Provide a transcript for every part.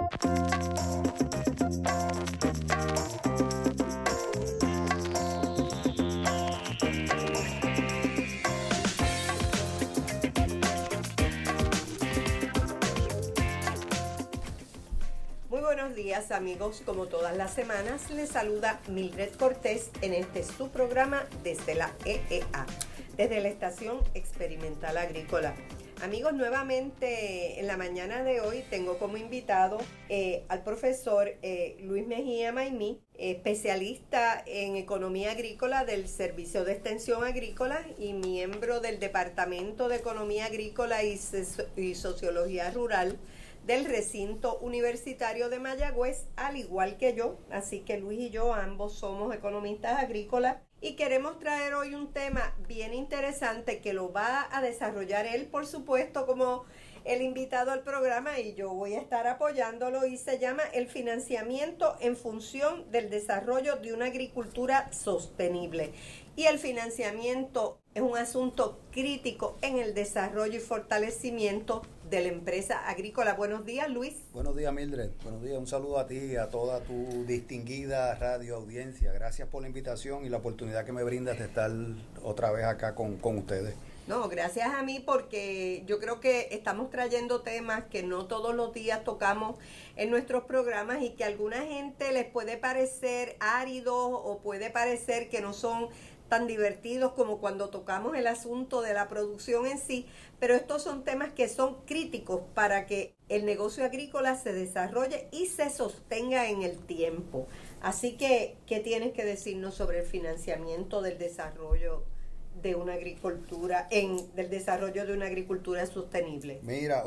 Muy buenos días, amigos. Como todas las semanas, les saluda Mildred Cortés en este su programa desde la EEA, desde la Estación Experimental Agrícola. Amigos, nuevamente en la mañana de hoy tengo como invitado al profesor Luis Mejía Maimí, especialista en economía agrícola del Servicio de Extensión Agrícola y miembro del Departamento de Economía Agrícola y Sociología Rural del recinto universitario de Mayagüez, al igual que yo. Así que Luis y yo ambos somos economistas agrícolas y queremos traer hoy un tema bien interesante que lo va a desarrollar él, por supuesto, como el invitado al programa, y yo voy a estar apoyándolo, y se llama el financiamiento en función del desarrollo de una agricultura sostenible. Y el financiamiento es un asunto crítico en el desarrollo y fortalecimiento de la empresa agrícola. Buenos días, Luis. Buenos días, Mildred. Buenos días. Un saludo a ti y a toda tu distinguida radio audiencia. Gracias por la invitación y la oportunidad que me brindas de estar otra vez acá con ustedes. No, gracias a mí, porque yo creo que estamos trayendo temas que no todos los días tocamos en nuestros programas y que a alguna gente les puede parecer áridos o puede parecer que no son tan divertidos como cuando tocamos el asunto de la producción en sí, pero estos son temas que son críticos para que el negocio agrícola se desarrolle y se sostenga en el tiempo. Así que, ¿qué tienes que decirnos sobre el financiamiento del desarrollo de una agricultura, del desarrollo de una agricultura sostenible? Mira,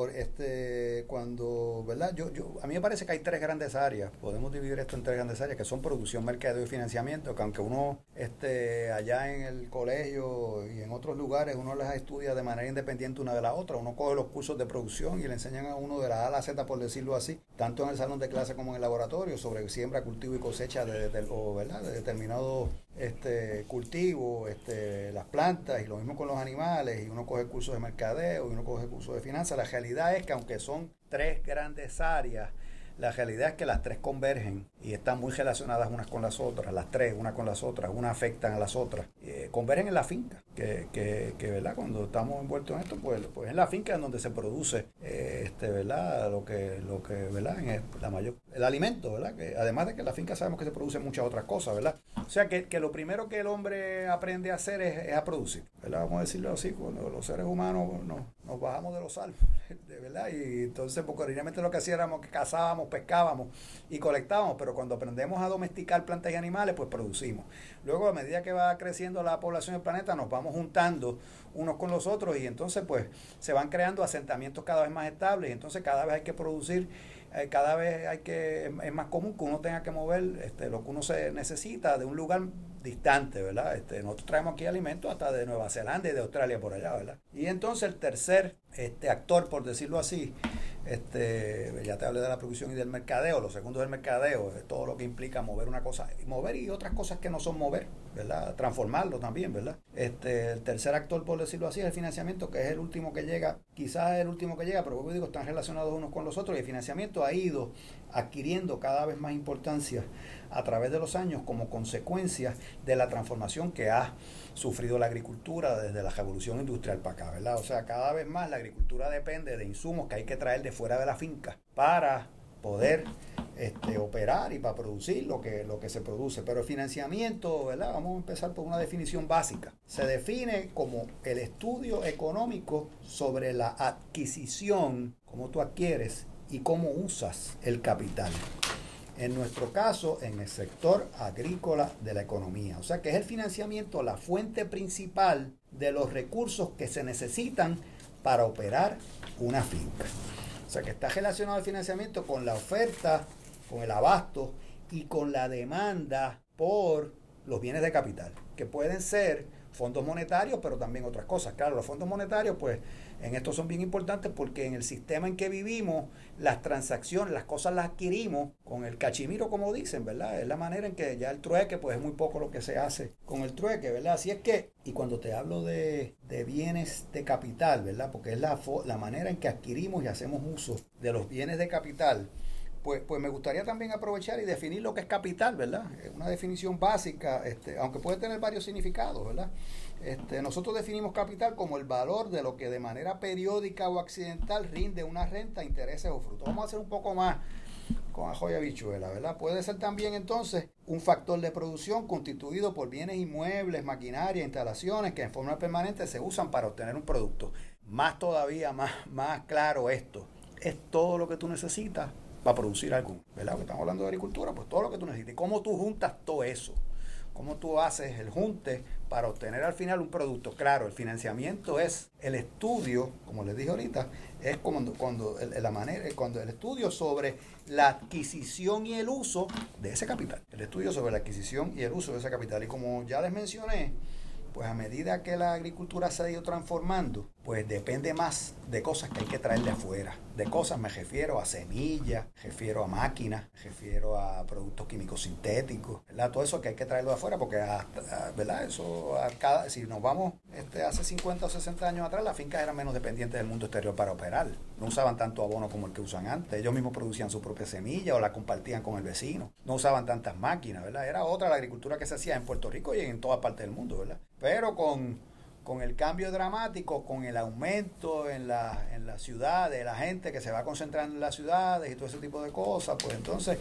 cuando, ¿verdad? A mí me parece que hay tres grandes áreas. Podemos dividir esto en tres grandes áreas, que son producción, mercadeo y financiamiento, que aunque uno allá en el colegio y en otros lugares uno las estudia de manera independiente una de la otra. Uno coge los cursos de producción y le enseñan a uno de la A a la Z, por decirlo así, tanto en el salón de clase como en el laboratorio, sobre siembra, cultivo y cosecha de determinado cultivo, las plantas, y lo mismo con los animales, y uno coge cursos de mercadeo y uno coge cursos de finanzas. La realidad es que aunque son tres grandes áreas, la realidad es que las tres convergen y están muy relacionadas unas con las otras. Las tres, unas con las otras, unas afectan a las otras. Convergen en la finca, que ¿verdad? Cuando estamos envueltos en esto, pues en la finca en donde se produce, ¿verdad? Lo que ¿verdad? El alimento, ¿verdad? Que además de que en la finca sabemos que se producen muchas otras cosas, ¿verdad? O sea que lo primero que el hombre aprende a hacer es a producir, ¿verdad? Vamos a decirlo así, cuando los seres humanos nos bajamos de los árboles, ¿verdad? Y entonces, porque originalmente lo que hacíamos que cazábamos, pescábamos y colectábamos, pero cuando aprendemos a domesticar plantas y animales, pues producimos. Luego, a medida que va creciendo la población del planeta, nos vamos juntando unos con los otros y entonces pues se van creando asentamientos cada vez más estables, y entonces cada vez hay que producir, cada vez es más común que uno tenga que mover lo que uno se necesita de un lugar distante, ¿verdad? Nosotros traemos aquí alimentos hasta de Nueva Zelanda y de Australia por allá, ¿verdad? Y entonces el tercer actor, por decirlo así, ya te hablé de la producción y del mercadeo. Lo segundo es el mercadeo, todo lo que implica mover una cosa, mover y otras cosas que no son mover, ¿verdad? Transformarlo también, ¿verdad? El tercer actor, por decirlo así, es el financiamiento, que es el último que llega, quizás es el último que llega, pero como digo, están relacionados unos con los otros, y el financiamiento ha ido adquiriendo cada vez más importancia a través de los años como consecuencia de la transformación que ha sufrido la agricultura desde la revolución industrial para acá, ¿verdad? O sea, cada vez más la agricultura depende de insumos que hay que traer de fuera de la finca para poder operar y para producir lo que se produce. Pero el financiamiento, ¿verdad? Vamos a empezar por una definición básica. Se define como el estudio económico sobre la adquisición, cómo tú adquieres y cómo usas el capital. En nuestro caso, en el sector agrícola de la economía. O sea que es el financiamiento la fuente principal de los recursos que se necesitan para operar una finca. O sea que está relacionado el financiamiento con la oferta, con el abasto y con la demanda por los bienes de capital, que pueden ser fondos monetarios, pero también otras cosas. Claro, los fondos monetarios, pues, en esto son bien importantes porque en el sistema en que vivimos, las transacciones, las cosas las adquirimos con el cachimiro, como dicen, ¿verdad? Es la manera en que ya el trueque, pues, es muy poco lo que se hace con el trueque, ¿verdad? Así es que, y cuando te hablo de bienes de capital, ¿verdad? Porque es la manera en que adquirimos y hacemos uso de los bienes de capital, Pues me gustaría también aprovechar y definir lo que es capital, ¿verdad? Una definición básica, aunque puede tener varios significados, ¿verdad? Nosotros definimos capital como el valor de lo que de manera periódica o accidental rinde una renta, intereses o frutos. Vamos a hacer un poco más con ajo y habichuela, ¿verdad? Puede ser también entonces un factor de producción constituido por bienes inmuebles, maquinaria, instalaciones que en forma permanente se usan para obtener un producto. Más todavía, más claro esto, es todo lo que tú necesitas para producir algo, ¿verdad? Porque estamos hablando de agricultura, pues todo lo que tú necesitas. ¿Cómo tú juntas todo eso? ¿Cómo tú haces el junte para obtener al final un producto? Claro, el financiamiento es el estudio, como les dije ahorita, es cuando el estudio sobre la adquisición y el uso de ese capital. El estudio sobre la adquisición y el uso de ese capital. Y como ya les mencioné, pues a medida que la agricultura se ha ido transformando, pues depende más de cosas que hay que traer de afuera. De cosas me refiero a semillas, me refiero a máquinas, me refiero a productos químicos sintéticos, ¿verdad? Todo eso que hay que traerlo de afuera porque, ¿verdad? Eso, si nos vamos hace 50 o 60 años atrás, las fincas eran menos dependientes del mundo exterior para operar. No usaban tanto abono como el que usan antes. Ellos mismos producían su propia semilla o la compartían con el vecino. No usaban tantas máquinas, ¿verdad? Era otra la agricultura que se hacía en Puerto Rico y en todas partes del mundo, ¿verdad? Pero con el cambio dramático, con el aumento en la ciudad de la gente que se va concentrando en las ciudades y todo ese tipo de cosas, pues entonces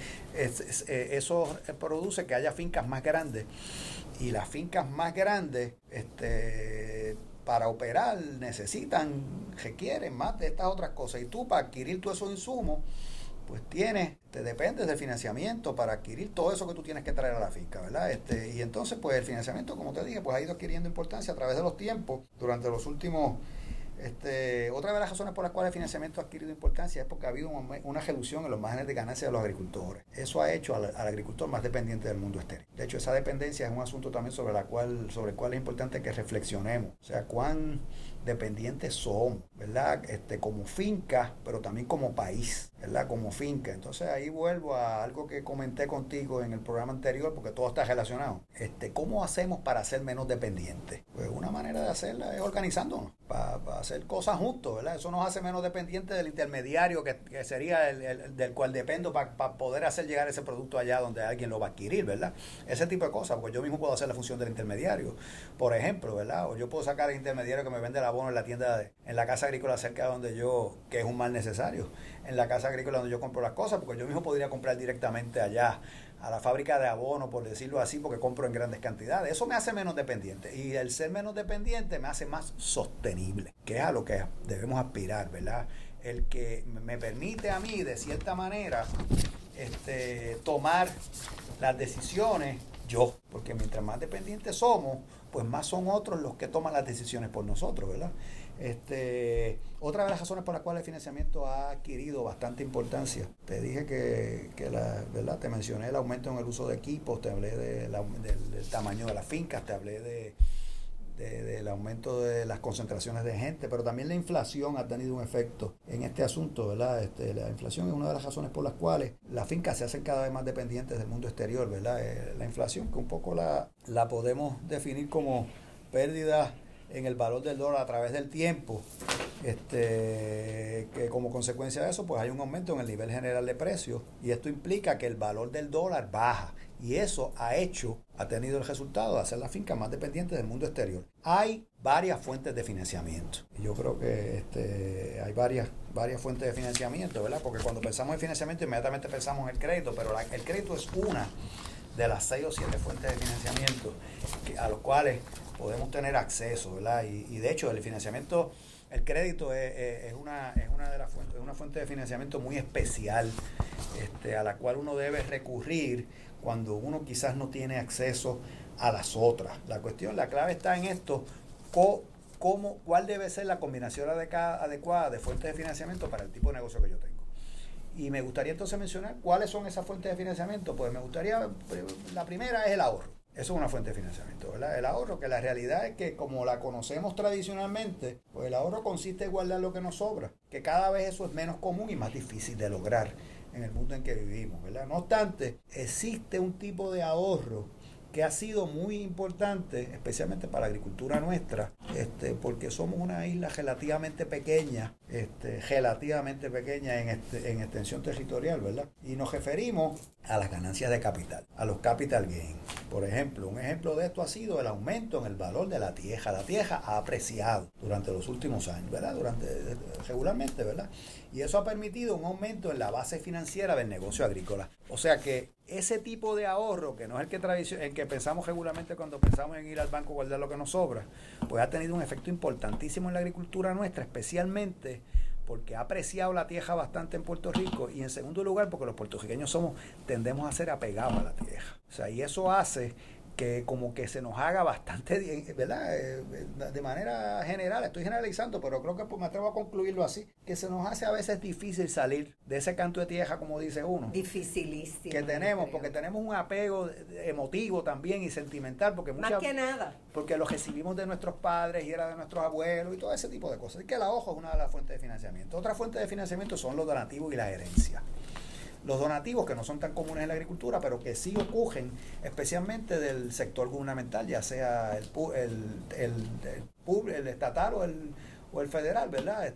eso produce que haya fincas más grandes. Y las fincas más grandes, para operar requieren más de estas otras cosas. Y tú, para adquirir todos esos insumos, pues te dependes del financiamiento para adquirir todo eso que tú tienes que traer a la finca, ¿verdad? Y entonces, pues el financiamiento, como te dije, pues ha ido adquiriendo importancia a través de los tiempos durante los últimos. Otra de las razones por las cuales el financiamiento ha adquirido importancia es porque ha habido una reducción en los márgenes de ganancia de los agricultores. Eso ha hecho al agricultor más dependiente del mundo exterior. De hecho, esa dependencia es un asunto también sobre el cual es importante que reflexionemos. O sea, cuán dependientes somos, ¿verdad? Como finca, pero también como país, ¿verdad? Como finca. Entonces ahí vuelvo a algo que comenté contigo en el programa anterior, porque todo está relacionado. ¿Cómo hacemos para ser menos dependientes? Pues una manera de hacerla es organizándonos, para hacer cosas juntos, ¿verdad? Eso nos hace menos dependientes del intermediario que sería el del cual dependo para poder hacer llegar ese producto allá donde alguien lo va a adquirir, ¿verdad? Ese tipo de cosas, porque yo mismo puedo hacer la función del intermediario, por ejemplo, ¿verdad? O yo puedo sacar al intermediario que me vende el abono en la tienda, en la casa agrícola cerca de donde que es un mal necesario, en la casa agrícola donde yo compro las cosas, porque yo mismo podría comprar directamente allá a la fábrica de abono, por decirlo así, porque compro en grandes cantidades. Eso me hace menos dependiente, y el ser menos dependiente me hace más sostenible, que es a lo que debemos aspirar, ¿verdad? El que me permite a mí, de cierta manera, tomar las decisiones yo, porque mientras más dependientes somos, pues más son otros los que toman las decisiones por nosotros, ¿verdad? Otra de las razones por las cuales el financiamiento ha adquirido bastante importancia, te dije ¿verdad? Te mencioné el aumento en el uso de equipos, te hablé del tamaño de las fincas, te hablé del aumento de las concentraciones de gente, pero también la inflación ha tenido un efecto en este asunto, ¿verdad? La inflación es una de las razones por las cuales las fincas se hacen cada vez más dependientes del mundo exterior, ¿verdad? La inflación, que un poco la podemos definir como pérdida en el valor del dólar a través del tiempo, que como consecuencia de eso, pues hay un aumento en el nivel general de precios, y esto implica que el valor del dólar baja, y eso ha tenido el resultado de hacer las fincas más dependientes del mundo exterior. Hay varias fuentes de financiamiento, y yo creo que hay varias fuentes de financiamiento, ¿verdad? Porque cuando pensamos en financiamiento inmediatamente pensamos en el crédito, pero el crédito es una de las 6 o 7 fuentes de financiamiento a los cuales podemos tener acceso, ¿verdad? Y de hecho el financiamiento, el crédito es una de las fuentes, es una fuente de financiamiento muy especial, a la cual uno debe recurrir cuando uno quizás no tiene acceso a las otras. La clave está en esto: cuál debe ser la combinación adecuada de fuentes de financiamiento para el tipo de negocio que yo tengo. Y me gustaría entonces mencionar cuáles son esas fuentes de financiamiento. Pues la primera es el ahorro. Eso es una fuente de financiamiento, ¿verdad? El ahorro, que la realidad es que como la conocemos tradicionalmente, pues el ahorro consiste en guardar lo que nos sobra, que cada vez eso es menos común y más difícil de lograr en el mundo en que vivimos, ¿verdad? No obstante, existe un tipo de ahorro que ha sido muy importante, especialmente para la agricultura nuestra, porque somos una isla relativamente pequeña en extensión territorial, ¿verdad? Y nos referimos a las ganancias de capital, a los capital gains. Por ejemplo, un ejemplo de esto ha sido el aumento en el valor de la tierra. La tierra ha apreciado durante los últimos años, ¿verdad? Regularmente, ¿verdad? Y eso ha permitido un aumento en la base financiera del negocio agrícola. O sea que ese tipo de ahorro, que no es el que pensamos regularmente cuando pensamos en ir al banco a guardar lo que nos sobra, pues ha tenido un efecto importantísimo en la agricultura nuestra, especialmente porque ha apreciado la tierra bastante en Puerto Rico, y en segundo lugar porque los puertorriqueños tendemos a ser apegados a la tierra. O sea, y eso hace que como que se nos haga bastante bien, ¿verdad? De manera general, estoy generalizando, pero creo que me atrevo a concluirlo así, que se nos hace a veces difícil salir de ese canto de tierra, como dice uno. Dificilísimo. Que tenemos, porque tenemos un apego emotivo también y sentimental, porque más que nada. Porque lo recibimos de nuestros padres y era de nuestros abuelos y todo ese tipo de cosas. Y que la hoja es una de las fuentes de financiamiento. Otra fuente de financiamiento son los donativos y las herencias. Los donativos, que no son tan comunes en la agricultura, pero que sí ocurren especialmente del sector gubernamental, ya sea el estatal o el federal, ¿verdad?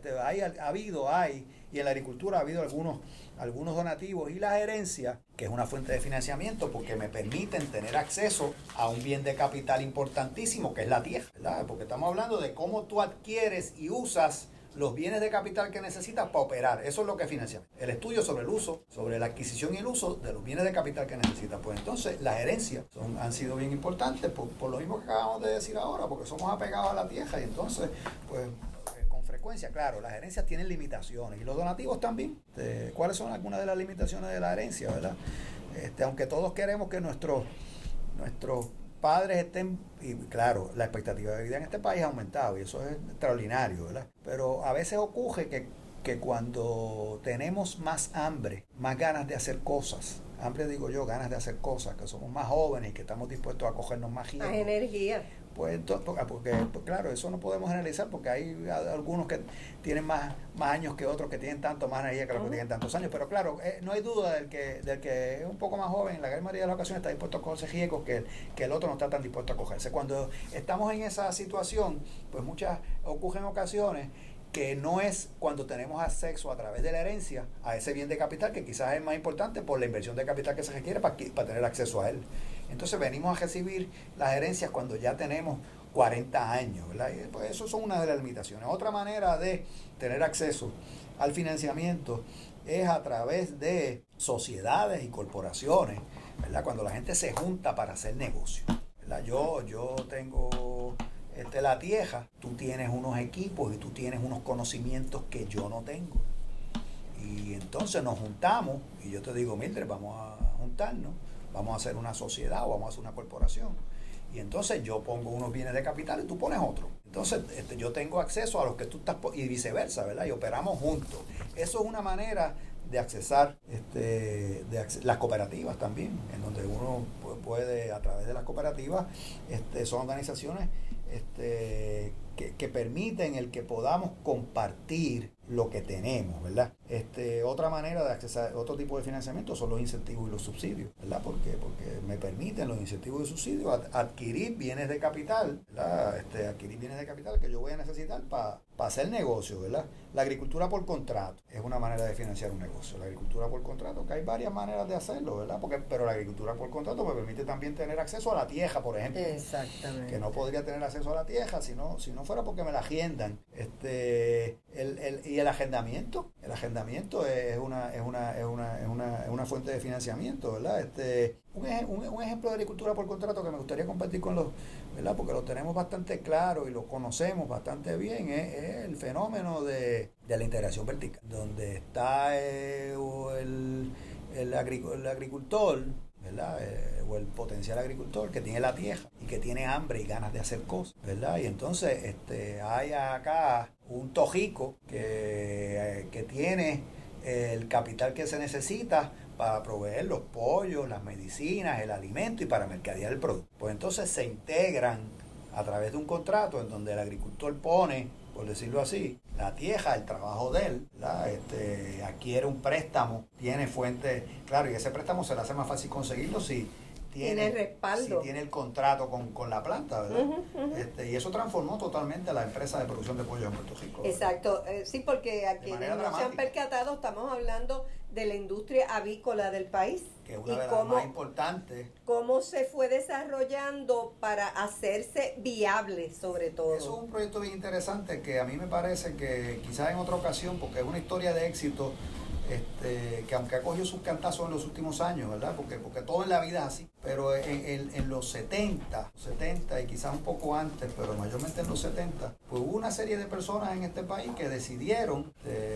Y en la agricultura ha habido algunos donativos y las herencias, que es una fuente de financiamiento porque me permiten tener acceso a un bien de capital importantísimo, que es la tierra, ¿verdad? Porque estamos hablando de cómo tú adquieres y usas los bienes de capital que necesitas para operar. Eso es lo que financia. El estudio sobre el uso, sobre la adquisición y el uso de los bienes de capital que necesitas. Pues entonces las herencias han sido bien importantes por lo mismo que acabamos de decir ahora, porque somos apegados a la tierra y entonces, pues con frecuencia, claro, las herencias tienen limitaciones y los donativos también. ¿Cuáles son algunas de las limitaciones de la herencia, verdad? Aunque todos queremos que nuestros padres estén, y claro, la expectativa de vida en este país ha aumentado y eso es extraordinario, ¿verdad? Pero a veces ocurre que cuando tenemos más hambre, más ganas de hacer cosas, hambre digo yo, ganas de hacer cosas, que somos más jóvenes y que estamos dispuestos a cogernos más riesgos. Más energía. Pues claro, eso no podemos generalizar porque hay algunos que tienen más años que otros que tienen tanto más energía que los que tienen tantos años, pero claro, no hay duda del que es un poco más joven, en la gran mayoría de las ocasiones está dispuesto a cogerse riesgos que el otro no está tan dispuesto a cogerse. Cuando estamos en esa situación, pues ocurren ocasiones que no es cuando tenemos acceso a través de la herencia a ese bien de capital, que quizás es más importante por la inversión de capital que se requiere para tener acceso a él. Entonces venimos a recibir las herencias cuando ya tenemos 40 años, ¿verdad? Y pues eso son una de las limitaciones. Otra manera de tener acceso al financiamiento es a través de sociedades y corporaciones, ¿verdad? Cuando la gente se junta para hacer negocio, ¿verdad? Yo tengo la tierra, tú tienes unos equipos y tú tienes unos conocimientos que yo no tengo. Y entonces nos juntamos y yo te digo, Mildred, vamos a juntarnos, vamos a hacer una sociedad o vamos a hacer una corporación. Y entonces yo pongo unos bienes de capital y tú pones otros. Entonces yo tengo acceso a los que tú estás y viceversa, ¿verdad? Y operamos juntos. Eso es una manera de accesar las cooperativas también, en donde uno puede, a través de las cooperativas, son organizaciones que permiten el que podamos compartir lo que tenemos, ¿verdad? Otra manera de accesar otro tipo de financiamiento son los incentivos y los subsidios, ¿verdad? Porque me permiten los incentivos y subsidios adquirir bienes de capital, ¿verdad? Adquirir bienes de capital que yo voy a necesitar para hacer negocio, ¿verdad? La agricultura por contrato es una manera de financiar un negocio. La agricultura por contrato, que hay varias maneras de hacerlo, ¿verdad? Pero la agricultura por contrato me permite también tener acceso a la tierra, por ejemplo. Exactamente. Que no podría tener acceso a la tierra si no fuera porque me la agendan. Y el agendamiento es una fuente de financiamiento, ¿verdad? Un ejemplo de agricultura por contrato que me gustaría compartir con los, ¿verdad? Porque lo tenemos bastante claro y lo conocemos bastante bien, es el fenómeno de la integración vertical, donde está el agricultor, ¿verdad? O el potencial agricultor que tiene la tierra y que tiene hambre y ganas de hacer cosas, ¿verdad? Y entonces hay acá un tojico que tiene el capital que se necesita para proveer los pollos, las medicinas, el alimento y para mercadear el producto. Pues entonces se integran a través de un contrato en donde el agricultor pone, por decirlo así, la tierra, el trabajo de él, ¿verdad? Adquiere un préstamo, tiene fuente, claro, y ese préstamo se le hace más fácil conseguirlo si tiene respaldo. Si tiene el contrato con la planta, ¿verdad? Y eso transformó totalmente la empresa de producción de pollo en Puerto Rico. Exacto, sí, porque a quienes no se han percatado, estamos hablando de la industria avícola del país. Que es una de las más importantes. Cómo se fue desarrollando para hacerse viable, sobre todo. Eso es un proyecto bien interesante que a mí me parece que quizás en otra ocasión, porque es una historia de éxito, que aunque ha cogido sus cantazos en los últimos años, ¿verdad? Porque todo en la vida es así. Pero en los 70 y quizás un poco antes, pero mayormente en los 70, pues hubo una serie de personas en este país que decidieron,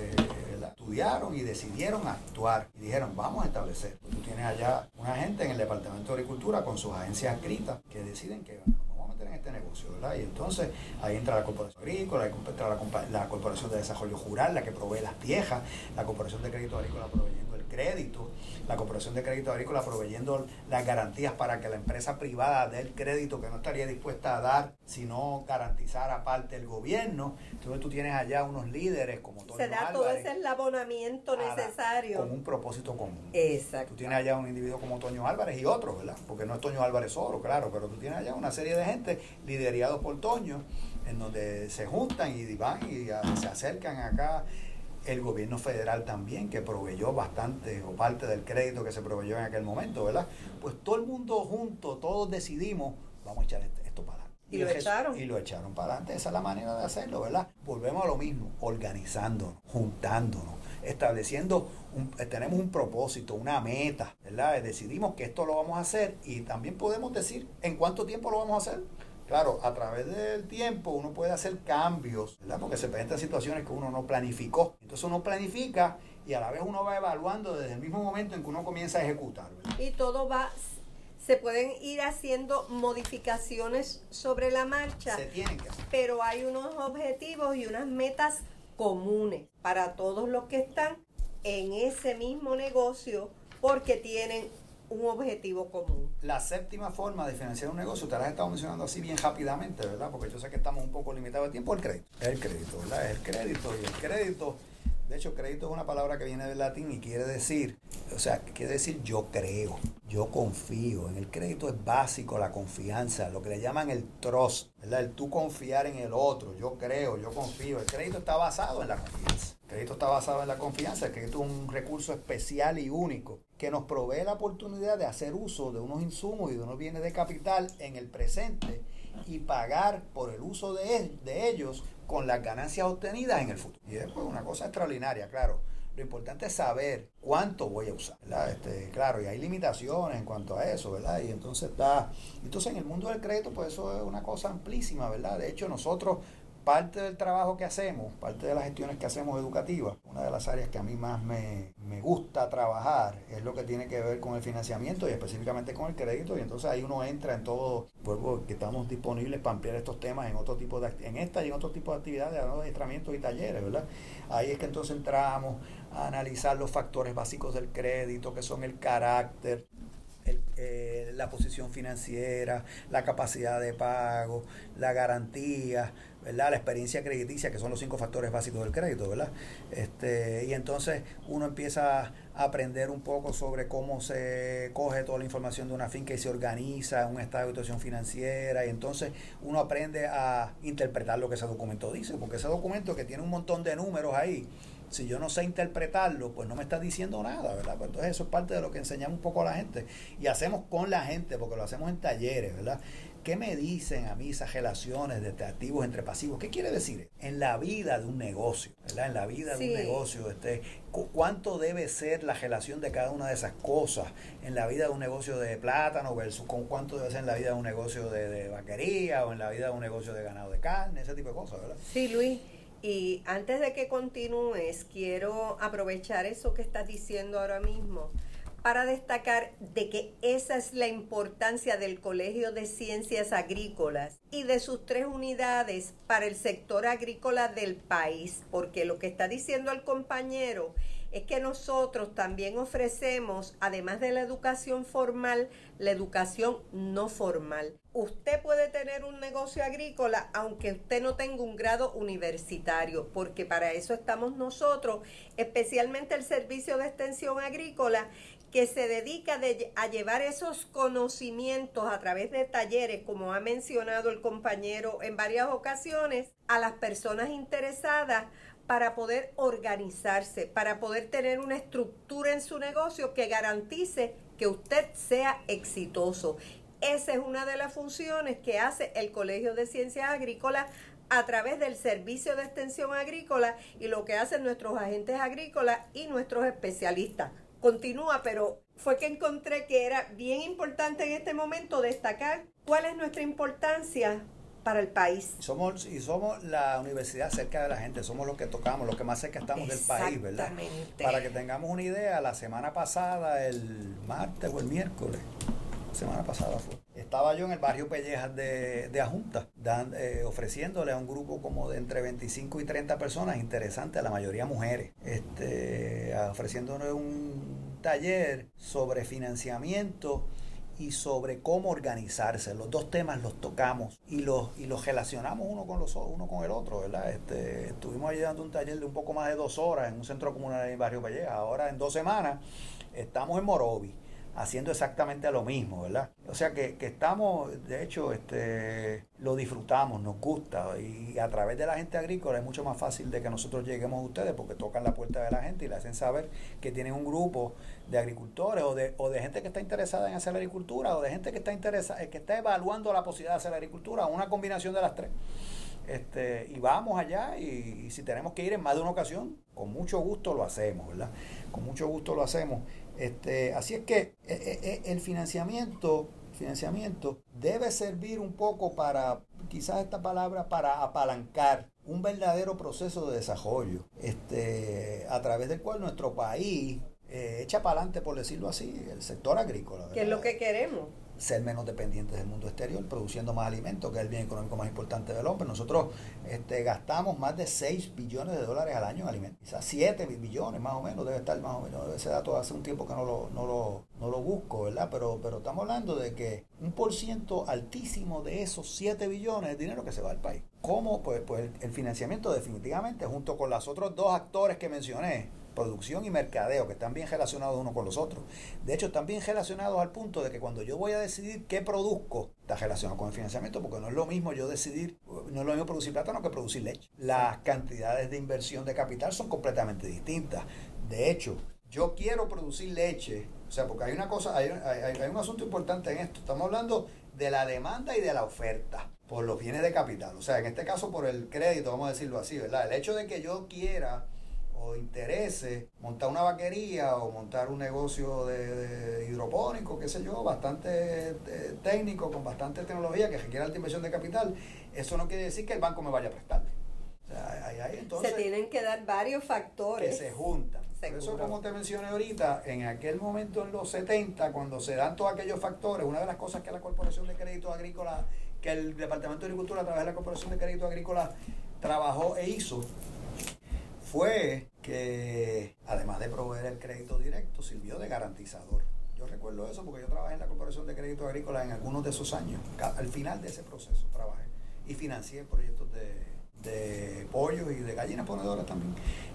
estudiaron y decidieron actuar. Y dijeron, vamos a establecer. Tú tienes allá una gente en el Departamento de Agricultura con sus agencias adscritas que deciden que vamos a meter en este negocio, ¿verdad? Y entonces ahí entra la Corporación Agrícola, ahí entra la Corporación de Desarrollo Rural, la que provee las piezas, la Corporación de Crédito Agrícola proveyendo el crédito, la Corporación de Crédito Agrícola proveyendo las garantías para que la empresa privada dé el crédito que no estaría dispuesta a dar si no garantizara aparte el gobierno. Entonces tú tienes allá unos líderes como Toño Álvarez. Se da todo ese eslabonamiento necesario. Con un propósito común. Exacto. Tú tienes allá un individuo como Toño Álvarez y otros, ¿verdad? Porque no es Toño Álvarez solo, claro, pero tú tienes allá una serie de gente liderados por Toño, en donde se juntan y van y se acercan acá. El gobierno federal también, que proveyó bastante o parte del crédito que se proveyó en aquel momento, ¿verdad? Pues todo el mundo junto, todos decidimos, vamos a echar esto para adelante. Y lo echaron. Y lo echaron para adelante. Esa es la manera de hacerlo, ¿verdad? Volvemos a lo mismo, organizándonos, juntándonos, estableciendo, tenemos un propósito, una meta, ¿verdad? Decidimos que esto lo vamos a hacer y también podemos decir en cuánto tiempo lo vamos a hacer. Claro, a través del tiempo uno puede hacer cambios, ¿verdad? Porque se presentan situaciones que uno no planificó. Entonces uno planifica y a la vez uno va evaluando desde el mismo momento en que uno comienza a ejecutar, ¿verdad? Y todo se pueden ir haciendo modificaciones sobre la marcha. Se tienen que hacer. Pero hay unos objetivos y unas metas comunes para todos los que están en ese mismo negocio porque tienen un objetivo común. La séptima forma de financiar un negocio, te la has estado mencionando así bien rápidamente, ¿verdad? Porque yo sé que estamos un poco limitados de tiempo, el crédito. Es el crédito, ¿verdad? Es el crédito y el crédito. De hecho, crédito es una palabra que viene del latín y quiere decir yo creo, yo confío. En el crédito es básico la confianza, lo que le llaman el trust, ¿verdad? El tú confiar en el otro, yo creo, yo confío. El crédito está basado en la confianza. El crédito está basado en la confianza. El crédito es un recurso especial y único que nos provee la oportunidad de hacer uso de unos insumos y de unos bienes de capital en el presente y pagar por el uso de ellos con las ganancias obtenidas en el futuro. Y es pues una cosa extraordinaria, claro. Lo importante es saber cuánto voy a usar, ¿verdad? Claro, y hay limitaciones en cuanto a eso, ¿verdad? Y entonces en el mundo del crédito, pues eso es una cosa amplísima, ¿verdad? De hecho, nosotros, parte del trabajo que hacemos, parte de las gestiones que hacemos educativas, una de las áreas que a mí más me gusta trabajar es lo que tiene que ver con el financiamiento y específicamente con el crédito, y entonces ahí uno entra en todo, vuelvo que estamos disponibles para ampliar estos temas en otro tipo en esta y en otro tipo de actividades, ¿no? De adiestramientos y talleres, ¿verdad? Ahí es que entonces entramos a analizar los factores básicos del crédito, que son el carácter, la posición financiera, la capacidad de pago, la garantía, ¿verdad? La experiencia crediticia, que son los 5 factores básicos del crédito, ¿verdad? Y entonces uno empieza a aprender un poco sobre cómo se coge toda la información de una finca y se organiza en un estado de situación financiera, y entonces uno aprende a interpretar lo que ese documento dice, porque ese documento que tiene un montón de números ahí, si yo no sé interpretarlo, pues no me está diciendo nada, ¿verdad? Pues entonces eso es parte de lo que enseñamos un poco a la gente y hacemos con la gente, porque lo hacemos en talleres, ¿verdad? ¿Qué me dicen a mí esas relaciones de activos entre pasivos? ¿Qué quiere decir? En la vida de un negocio, ¿verdad? En la vida de un negocio, ¿cuánto debe ser la relación de cada una de esas cosas en la vida de un negocio de plátano versus con cuánto debe ser en la vida de un negocio de vaquería o en la vida de un negocio de ganado de carne, ese tipo de cosas, ¿verdad? Sí, Luis. Y antes de que continúes, quiero aprovechar eso que estás diciendo ahora mismo para destacar de que esa es la importancia del Colegio de Ciencias Agrícolas y de sus 3 unidades para el sector agrícola del país, porque lo que está diciendo el compañero es que nosotros también ofrecemos, además de la educación formal, la educación no formal. Usted puede tener un negocio agrícola aunque usted no tenga un grado universitario, porque para eso estamos nosotros, especialmente el Servicio de Extensión Agrícola, que se dedica a llevar esos conocimientos a través de talleres, como ha mencionado el compañero en varias ocasiones, a las personas interesadas para poder organizarse, para poder tener una estructura en su negocio que garantice que usted sea exitoso. Esa es una de las funciones que hace el Colegio de Ciencias Agrícolas a través del Servicio de Extensión Agrícola y lo que hacen nuestros agentes agrícolas y nuestros especialistas. Continúa, pero fue que encontré que era bien importante en este momento destacar cuál es nuestra importancia para el país. Somos la universidad cerca de la gente, somos los que tocamos, los que más cerca estamos del país, ¿verdad? Para que tengamos una idea, la semana pasada, el martes o el miércoles, semana pasada fue, estaba yo en el barrio Pellejas de Ajunta, ofreciéndole a un grupo como de entre 25 y 30 personas interesantes, la mayoría mujeres, ofreciéndole un taller sobre financiamiento y sobre cómo organizarse. Los dos temas los tocamos y los relacionamos uno con el otro, ¿verdad? Estuvimos allí dando un taller de un poco más de 2 horas en un centro comunal en el barrio Pellejas. Ahora en 2 semanas estamos en Morovi haciendo exactamente lo mismo, ¿verdad? O sea que estamos, de hecho, lo disfrutamos, nos gusta, y a través de la gente agrícola es mucho más fácil de que nosotros lleguemos a ustedes porque tocan la puerta de la gente y le hacen saber que tienen un grupo de agricultores o de gente que está interesada en hacer la agricultura o de gente que está evaluando la posibilidad de hacer la agricultura, una combinación de las tres. Y vamos allá y si tenemos que ir en más de una ocasión, con mucho gusto lo hacemos, ¿verdad? Con mucho gusto lo hacemos. Así es que el financiamiento debe servir un poco para, quizás esta palabra, para apalancar un verdadero proceso de desarrollo, a través del cual nuestro país echa para adelante, por decirlo así, el sector agrícola, ¿verdad? ¿Qué es lo que queremos? Ser menos dependientes del mundo exterior, produciendo más alimentos, que es el bien económico más importante del hombre. Nosotros gastamos más de $6 billones al año en alimentos. Quizás 7 billones más o menos, debe estar más o menos. Ese dato hace un tiempo que no lo busco, ¿verdad? Pero estamos hablando de que un % altísimo de esos 7 billones es dinero que se va al país. ¿Cómo? Pues el financiamiento definitivamente, junto con los otros 2 actores que mencioné, producción y mercadeo, que están bien relacionados unos con los otros. De hecho, están bien relacionados al punto de que cuando yo voy a decidir qué produzco, está relacionado con el financiamiento, porque no es lo mismo no es lo mismo producir plátano que producir leche. Las cantidades de inversión de capital son completamente distintas. De hecho, yo quiero producir leche, o sea, porque hay una cosa, hay un asunto importante en esto. Estamos hablando de la demanda y de la oferta por los bienes de capital. O sea, en este caso por el crédito, vamos a decirlo así, ¿verdad? El hecho de que yo quiera o interese montar una vaquería o montar un negocio de hidropónico, qué sé yo, bastante técnico, con bastante tecnología, que requiere alta inversión de capital, eso no quiere decir que el banco me vaya a prestarle. O sea, entonces, se tienen que dar varios factores que se juntan. Por eso, como te mencioné ahorita, en aquel momento en los 70, cuando se dan todos aquellos factores, una de las cosas que la Corporación de Crédito Agrícola, que el Departamento de Agricultura a través de la Corporación de Crédito Agrícola trabajó e hizo, fue que, además de proveer el crédito directo, sirvió de garantizador. Yo recuerdo eso porque yo trabajé en la Corporación de Crédito Agrícola en algunos de esos años. Al final de ese proceso trabajé y financié proyectos de pollos y de gallinas ponedoras también.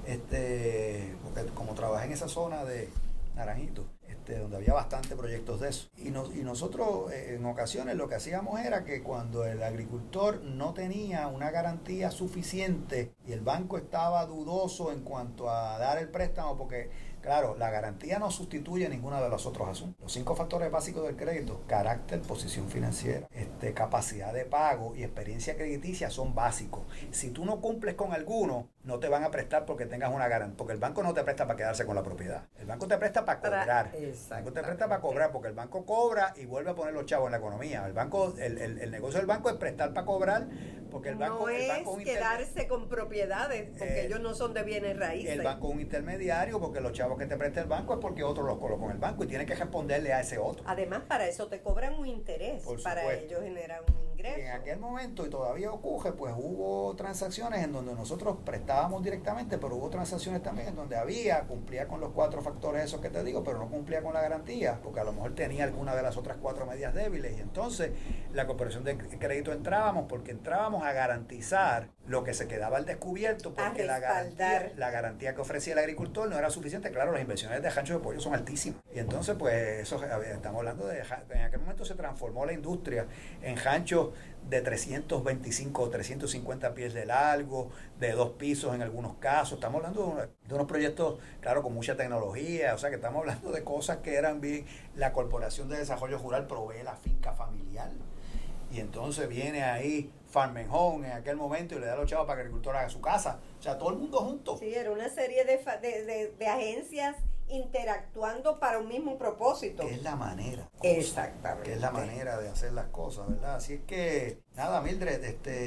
Porque como trabajé en esa zona de Naranjito, donde había bastantes proyectos de eso. Y nosotros en ocasiones lo que hacíamos era que cuando el agricultor no tenía una garantía suficiente y el banco estaba dudoso en cuanto a dar el préstamo, porque claro, la garantía no sustituye ninguno de los otros asuntos. Los 5 factores básicos del crédito: carácter, posición financiera, capacidad de pago y experiencia crediticia son básicos. Si tú no cumples con alguno, no te van a prestar porque tengas una garantía, porque el banco no te presta para quedarse con la propiedad. El banco te presta para cobrar. El banco te presta para cobrar, porque el banco cobra y vuelve a poner los chavos en la economía. El negocio del banco es prestar para cobrar, porque el banco no es quedarse con propiedades, porque ellos no son de bienes raíces. El banco es un intermediario, porque los chavos que te presta el banco es porque otro los colocó en el banco y tiene que responderle a ese otro. Además, para eso te cobran un interés, para ellos generar un ingreso. En aquel momento, y todavía ocurre, pues hubo transacciones en donde nosotros prestábamos directamente, pero hubo transacciones también en donde cumplía con los 4 factores esos que te digo, pero no cumplía con la garantía, porque a lo mejor tenía alguna de las otras 4 medidas débiles, y entonces la Corporación de Crédito entrábamos a garantizar lo que se quedaba al descubierto porque la garantía que ofrecía el agricultor no era suficiente. Claro, las inversiones de ranchos de pollo son altísimas. Y entonces, pues, eso estamos hablando de... En aquel momento se transformó la industria en ranchos de 325 o 350 pies de largo, de 2 pisos en algunos casos. Estamos hablando de unos proyectos, claro, con mucha tecnología. O sea, que estamos hablando de cosas que eran bien... La Corporación de Desarrollo Rural provee la finca familiar. Y entonces viene ahí Farm and Home en aquel momento y le da a los chavos para que el agricultor haga su casa. O sea, todo el mundo junto. Sí, era una serie de agencias interactuando para un mismo propósito. Que es la manera. Exactamente. Que es la manera de hacer las cosas, ¿verdad? Así es que, nada, Mildred,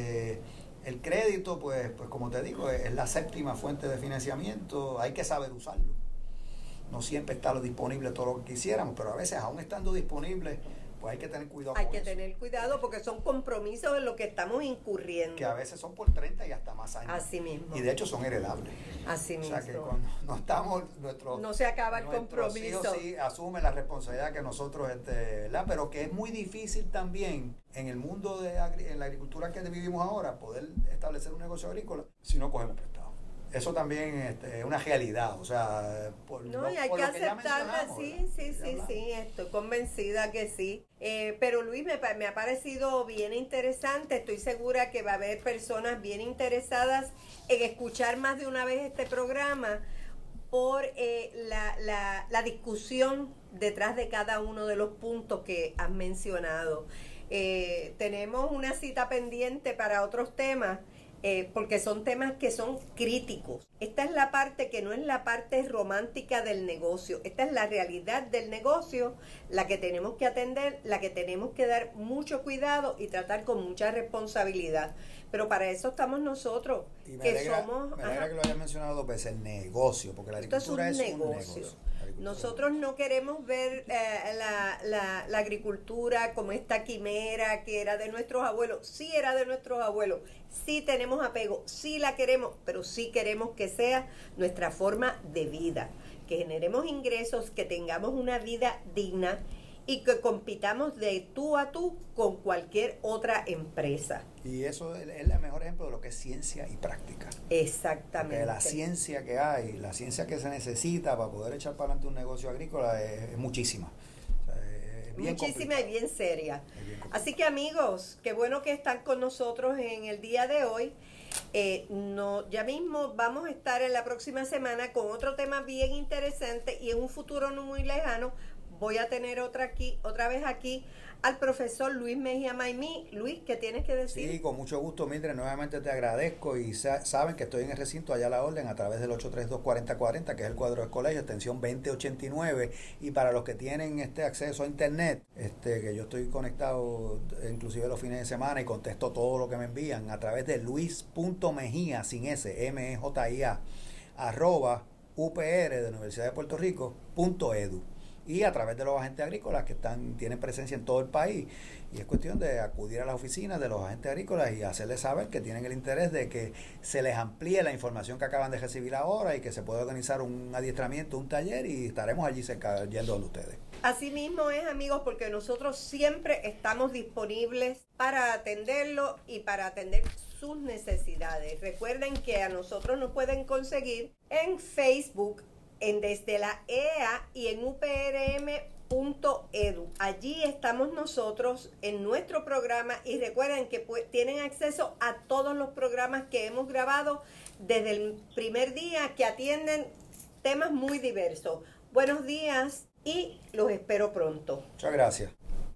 el crédito, pues como te digo, es la séptima fuente de financiamiento. Hay que saber usarlo. No siempre está lo disponible todo lo que quisiéramos, pero a veces, aún estando disponible, pues hay que tener cuidado. Hay que tener cuidado porque son compromisos en lo que estamos incurriendo. Que a veces son por 30 y hasta más años. Así mismo. Y de hecho son heredables. Así mismo. O sea que cuando no estamos, no se acaba el compromiso. Sí asume la responsabilidad que nosotros, ¿verdad? Pero que es muy difícil también en el mundo en la agricultura que vivimos ahora, poder establecer un negocio agrícola si no cogemos prestado. Eso también es una realidad, o sea, y hay que aceptarla, sí, estoy convencida que sí. Pero Luis, me ha parecido bien interesante, estoy segura que va a haber personas bien interesadas en escuchar más de una vez este programa por la discusión detrás de cada uno de los puntos que has mencionado. Tenemos una cita pendiente para otros temas. Porque son temas que son críticos. Esta es la parte que no es la parte romántica del negocio. Esta es la realidad del negocio, la que tenemos que atender, la que tenemos que dar mucho cuidado y tratar con mucha responsabilidad. Pero para eso estamos nosotros, y me alegra que lo hayas mencionado 2 veces, el negocio, porque la agricultura es un negocio. Nosotros no queremos ver la agricultura como esta quimera que era de nuestros abuelos. Sí era de nuestros abuelos, sí tenemos apego, sí la queremos, pero sí queremos que sea nuestra forma de vida, que generemos ingresos, que tengamos una vida digna y que compitamos de tú a tú con cualquier otra empresa. Y eso es el mejor ejemplo de lo que es ciencia y práctica. Exactamente. Porque la ciencia que hay, la ciencia que se necesita para poder echar para adelante un negocio agrícola es muchísima. O sea, es bien muchísima complicado. y bien seria. Así que amigos, qué bueno que están con nosotros en el día de hoy. Ya mismo vamos a estar en la próxima semana con otro tema bien interesante y en un futuro no muy lejano voy a tener otra vez aquí al profesor Luis Mejía Maimí. Luis, ¿qué tienes que decir? Sí, con mucho gusto, Mildred, nuevamente te agradezco y saben que estoy en el recinto allá a la orden a través del 832-4040, que es el cuadro del colegio, extensión 2089, y para los que tienen acceso a internet, que yo estoy conectado inclusive los fines de semana y contesto todo lo que me envían a través de luis.mejía, sin S, M-E-J-I-A, @UPR de la Universidad de Puerto Rico, .edu. Y a través de los agentes agrícolas que tienen presencia en todo el país. Y es cuestión de acudir a las oficinas de los agentes agrícolas y hacerles saber que tienen el interés de que se les amplíe la información que acaban de recibir ahora y que se pueda organizar un adiestramiento, un taller, y estaremos allí cerca, yendo donde ustedes. Así mismo es, amigos, porque nosotros siempre estamos disponibles para atenderlo y para atender sus necesidades. Recuerden que a nosotros nos pueden conseguir en Facebook, desde la EA y en uprm.edu. Allí estamos nosotros en nuestro programa y recuerden que tienen acceso a todos los programas que hemos grabado desde el primer día, que atienden temas muy diversos. Buenos días y los espero pronto. Muchas gracias.